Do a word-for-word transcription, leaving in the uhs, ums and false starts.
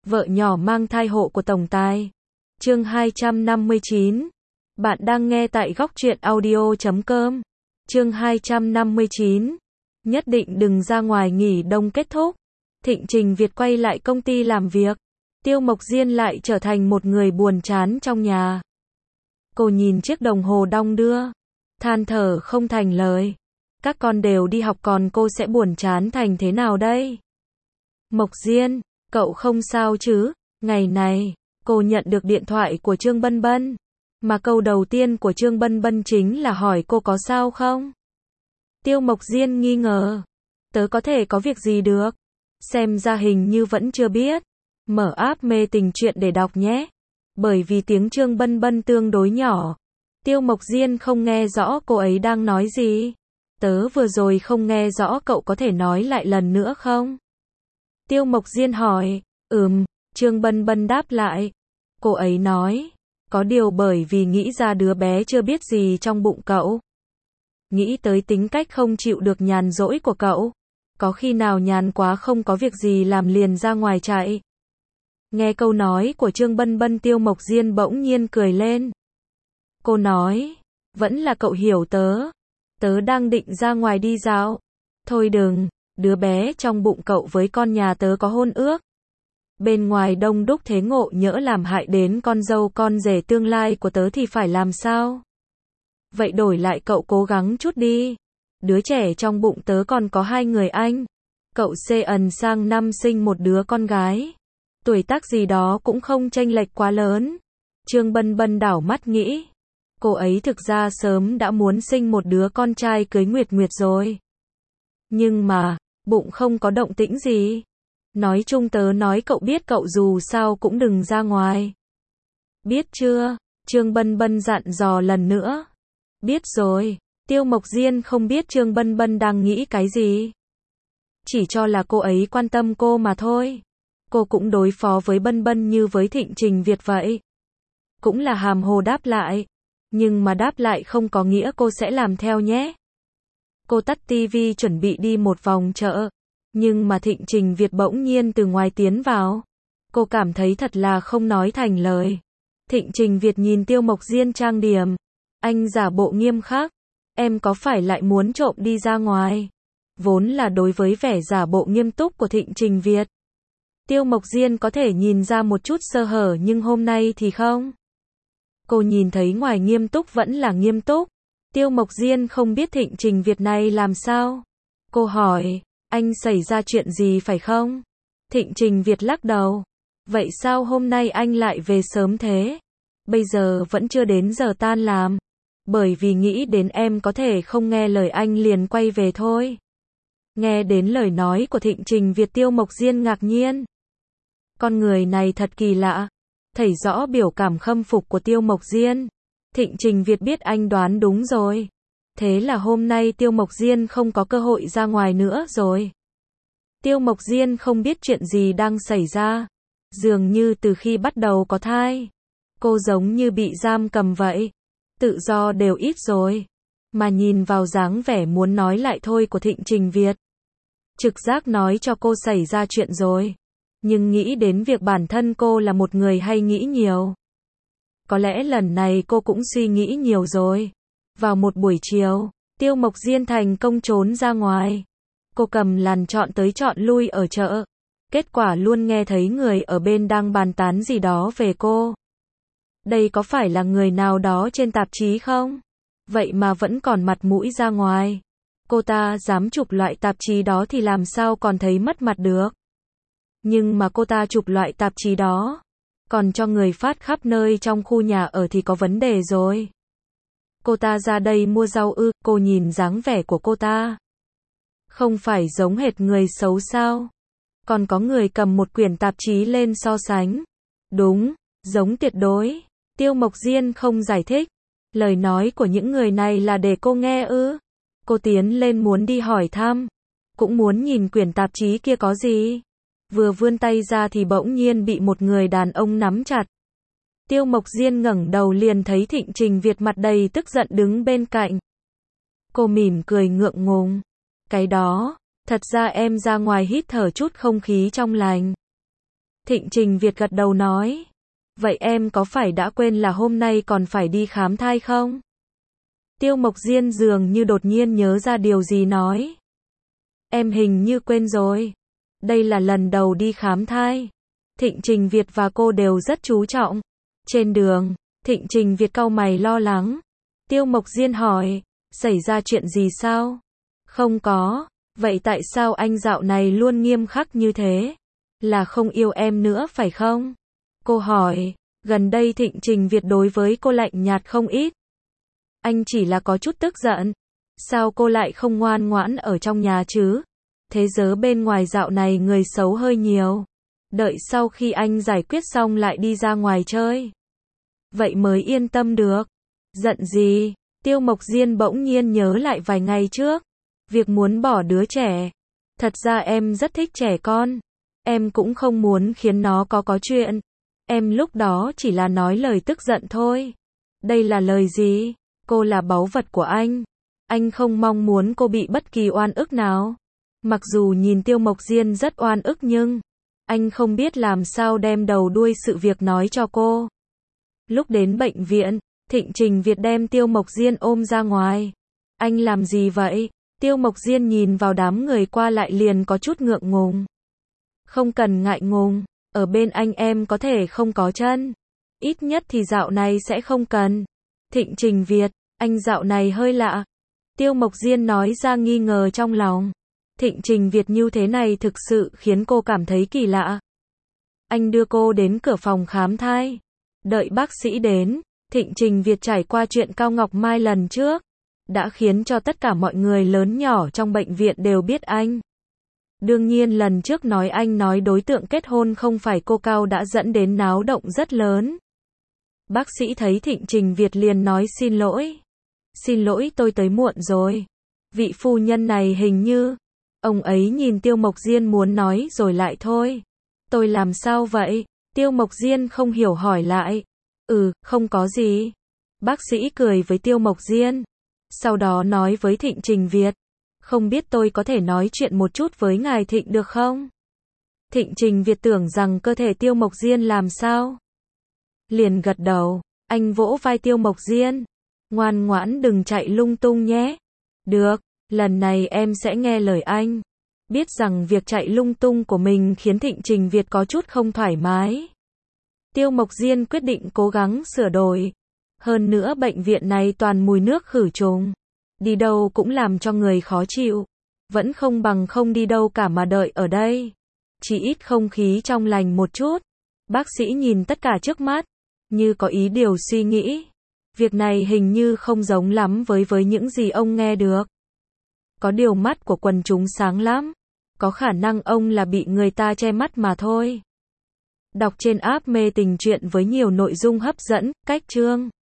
Vợ nhỏ mang thai hộ của tổng tài. Chương hai trăm năm mươi chín. Bạn đang nghe tại góc truyện audio chấm com. Chương hai trăm năm mươi chín. Nhất định đừng ra ngoài nghỉ đông kết thúc. Thịnh Trình Việt quay lại công ty làm việc. Tiêu Mộc Diên lại trở thành một người buồn chán trong nhà. Cô nhìn chiếc đồng hồ đong đưa, than thở không thành lời. Các con đều đi học còn cô sẽ buồn chán thành thế nào đây? Mộc Diên, cậu không sao chứ? Ngày này, cô nhận được điện thoại của Trương Bân Bân. Mà câu đầu tiên của Trương Bân Bân chính là hỏi cô có sao không? Tiêu Mộc Diên nghi ngờ. Tớ có thể có việc gì được? Xem ra hình như vẫn chưa biết. Mở app mê tình truyện để đọc nhé. Bởi vì tiếng Trương Bân Bân tương đối nhỏ, Tiêu Mộc Diên không nghe rõ cô ấy đang nói gì. Tớ vừa rồi không nghe rõ, cậu có thể nói lại lần nữa không? Tiêu Mộc Diên hỏi. Ừm, Trương Bân Bân đáp lại. Cô ấy nói, có điều bởi vì nghĩ ra đứa bé chưa biết gì trong bụng cậu. Nghĩ tới tính cách không chịu được nhàn rỗi của cậu. Có khi nào nhàn quá không có việc gì làm liền ra ngoài chạy. Nghe câu nói của Trương Bân Bân, Tiêu Mộc Diên bỗng nhiên cười lên. Cô nói, vẫn là cậu hiểu tớ. Tớ đang định ra ngoài đi dạo. Thôi đừng, đứa bé trong bụng cậu với con nhà tớ có hôn ước. Bên ngoài đông đúc thế ngộ nhỡ làm hại đến con dâu con rể tương lai của tớ thì phải làm sao? Vậy đổi lại cậu cố gắng chút đi. Đứa trẻ trong bụng tớ còn có hai người anh. Cậu xê ẩn sang năm sinh một đứa con gái. Tuổi tác gì đó cũng không chênh lệch quá lớn. Trương Bân Bân đảo mắt nghĩ. Cô ấy thực ra sớm đã muốn sinh một đứa con trai cưới Nguyệt Nguyệt rồi. Nhưng mà, bụng không có động tĩnh gì. Nói chung tớ nói cậu biết cậu dù sao cũng đừng ra ngoài. Biết chưa? Trương Bân Bân dặn dò lần nữa. Biết rồi. Tiêu Mộc Diên không biết Trương Bân Bân đang nghĩ cái gì. Chỉ cho là cô ấy quan tâm cô mà thôi. Cô cũng đối phó với Bân Bân như với Thịnh Trình Việt vậy. Cũng là hàm hồ đáp lại. Nhưng mà đáp lại không có nghĩa cô sẽ làm theo nhé. Cô tắt tivi chuẩn bị đi một vòng chợ. Nhưng mà Thịnh Trình Việt bỗng nhiên từ ngoài tiến vào. Cô cảm thấy thật là không nói thành lời. Thịnh Trình Việt nhìn Tiêu Mộc Diên trang điểm. Anh giả bộ nghiêm khắc. Em có phải lại muốn trộm đi ra ngoài? Vốn là đối với vẻ giả bộ nghiêm túc của Thịnh Trình Việt, Tiêu Mộc Diên có thể nhìn ra một chút sơ hở, nhưng hôm nay thì không. Cô nhìn thấy ngoài nghiêm túc vẫn là nghiêm túc. Tiêu Mộc Diên không biết Thịnh Trình Việt này làm sao. Cô hỏi, anh xảy ra chuyện gì phải không? Thịnh Trình Việt lắc đầu. Vậy sao hôm nay anh lại về sớm thế? Bây giờ vẫn chưa đến giờ tan làm. Bởi vì nghĩ đến em có thể không nghe lời anh liền quay về thôi. Nghe đến lời nói của Thịnh Trình Việt, Tiêu Mộc Diên ngạc nhiên. Con người này thật kỳ lạ. Thấy rõ biểu cảm khâm phục của Tiêu Mộc Diên. Thịnh Trình Việt biết anh đoán đúng rồi. Thế là hôm nay Tiêu Mộc Diên không có cơ hội ra ngoài nữa rồi. Tiêu Mộc Diên không biết chuyện gì đang xảy ra. Dường như từ khi bắt đầu có thai, cô giống như bị giam cầm vậy. Tự do đều ít rồi. Mà nhìn vào dáng vẻ muốn nói lại thôi của Thịnh Trình Việt, trực giác nói cho cô xảy ra chuyện rồi. Nhưng nghĩ đến việc bản thân cô là một người hay nghĩ nhiều. Có lẽ lần này cô cũng suy nghĩ nhiều rồi. Vào một buổi chiều, Tiêu Mộc Diên thành công trốn ra ngoài. Cô cầm làn chọn tới chọn lui ở chợ. Kết quả luôn nghe thấy người ở bên đang bàn tán gì đó về cô. Đây có phải là người nào đó trên tạp chí không? Vậy mà vẫn còn mặt mũi ra ngoài. Cô ta dám chụp loại tạp chí đó thì làm sao còn thấy mất mặt được. Nhưng mà cô ta chụp loại tạp chí đó, còn cho người phát khắp nơi trong khu nhà ở thì có vấn đề rồi. Cô ta ra đây mua rau ư? Cô nhìn dáng vẻ của cô ta, không phải giống hệt người xấu sao? Còn có người cầm một quyển tạp chí lên so sánh. Đúng, giống tuyệt đối. Tiêu Mộc Diên không giải thích. Lời nói của những người này là để cô nghe ư? Cô tiến lên muốn đi hỏi thăm. Cũng muốn nhìn quyển tạp chí kia có gì. Vừa vươn tay ra thì bỗng nhiên bị một người đàn ông nắm chặt. Tiêu Mộc Diên ngẩng đầu liền thấy Thịnh Trình Việt mặt đầy tức giận đứng bên cạnh. Cô mỉm cười ngượng ngùng. Cái đó, thật ra em ra ngoài hít thở chút không khí trong lành. Thịnh Trình Việt gật đầu nói. Vậy em có phải đã quên là hôm nay còn phải đi khám thai không? Tiêu Mộc Diên dường như đột nhiên nhớ ra điều gì nói. Em hình như quên rồi. Đây là lần đầu đi khám thai. Thịnh Trình Việt và cô đều rất chú trọng. Trên đường, Thịnh Trình Việt cau mày lo lắng. Tiêu Mộc Diên hỏi, xảy ra chuyện gì sao? Không có, vậy tại sao anh dạo này luôn nghiêm khắc như thế? Là không yêu em nữa phải không? Cô hỏi, gần đây Thịnh Trình Việt đối với cô lạnh nhạt không ít. Anh chỉ là có chút tức giận. Sao cô lại không ngoan ngoãn ở trong nhà chứ? Thế giới bên ngoài dạo này người xấu hơi nhiều. Đợi sau khi anh giải quyết xong lại đi ra ngoài chơi. Vậy mới yên tâm được. Giận gì? Tiêu Mộc Diên bỗng nhiên nhớ lại vài ngày trước. Việc muốn bỏ đứa trẻ. Thật ra em rất thích trẻ con. Em cũng không muốn khiến nó có có chuyện. Em lúc đó chỉ là nói lời tức giận thôi. Đây là lời gì? Cô là báu vật của anh. Anh không mong muốn cô bị bất kỳ oan ức nào. Mặc dù nhìn Tiêu Mộc Diên rất oan ức nhưng anh không biết làm sao đem đầu đuôi sự việc nói cho cô. Lúc đến bệnh viện, Thịnh Trình Việt đem Tiêu Mộc Diên ôm ra ngoài. Anh làm gì vậy? Tiêu Mộc Diên nhìn vào đám người qua lại liền có chút ngượng ngùng. Không cần ngại ngùng, ở bên anh em có thể không có chân. Ít nhất thì dạo này sẽ không cần. Thịnh Trình Việt, anh dạo này hơi lạ. Tiêu Mộc Diên nói ra nghi ngờ trong lòng. Thịnh Trình Việt như thế này thực sự khiến cô cảm thấy kỳ lạ. Anh đưa cô đến cửa phòng khám thai. Đợi bác sĩ đến, Thịnh Trình Việt trải qua chuyện Cao Ngọc Mai lần trước. Đã khiến cho tất cả mọi người lớn nhỏ trong bệnh viện đều biết anh. Đương nhiên lần trước nói anh nói đối tượng kết hôn không phải cô Cao đã dẫn đến náo động rất lớn. Bác sĩ thấy Thịnh Trình Việt liền nói xin lỗi. Xin lỗi tôi tới muộn rồi. Vị phu nhân này hình như... Ông ấy nhìn Tiêu Mộc Diên muốn nói rồi lại thôi. Tôi làm sao vậy? Tiêu Mộc Diên không hiểu hỏi lại. Ừ, không có gì. Bác sĩ cười với Tiêu Mộc Diên. Sau đó nói với Thịnh Trình Việt. Không biết tôi có thể nói chuyện một chút với ngài Thịnh được không? Thịnh Trình Việt tưởng rằng cơ thể Tiêu Mộc Diên làm sao? Liền gật đầu. Anh vỗ vai Tiêu Mộc Diên. Ngoan ngoãn đừng chạy lung tung nhé. Được, lần này em sẽ nghe lời anh. Biết rằng việc chạy lung tung của mình khiến Thịnh Trình Việt có chút không thoải mái. Tiêu Mộc Diên quyết định cố gắng sửa đổi. Hơn nữa bệnh viện này toàn mùi nước khử trùng. Đi đâu cũng làm cho người khó chịu. Vẫn không bằng không đi đâu cả mà đợi ở đây. Chỉ ít không khí trong lành một chút. Bác sĩ nhìn tất cả trước mắt. Như có ý điều suy nghĩ. Việc này hình như không giống lắm với với những gì ông nghe được. Có điều mắt của quần chúng sáng lắm. Có khả năng ông là bị người ta che mắt mà thôi. Đọc trên app mê tình truyện với nhiều nội dung hấp dẫn, cách chương.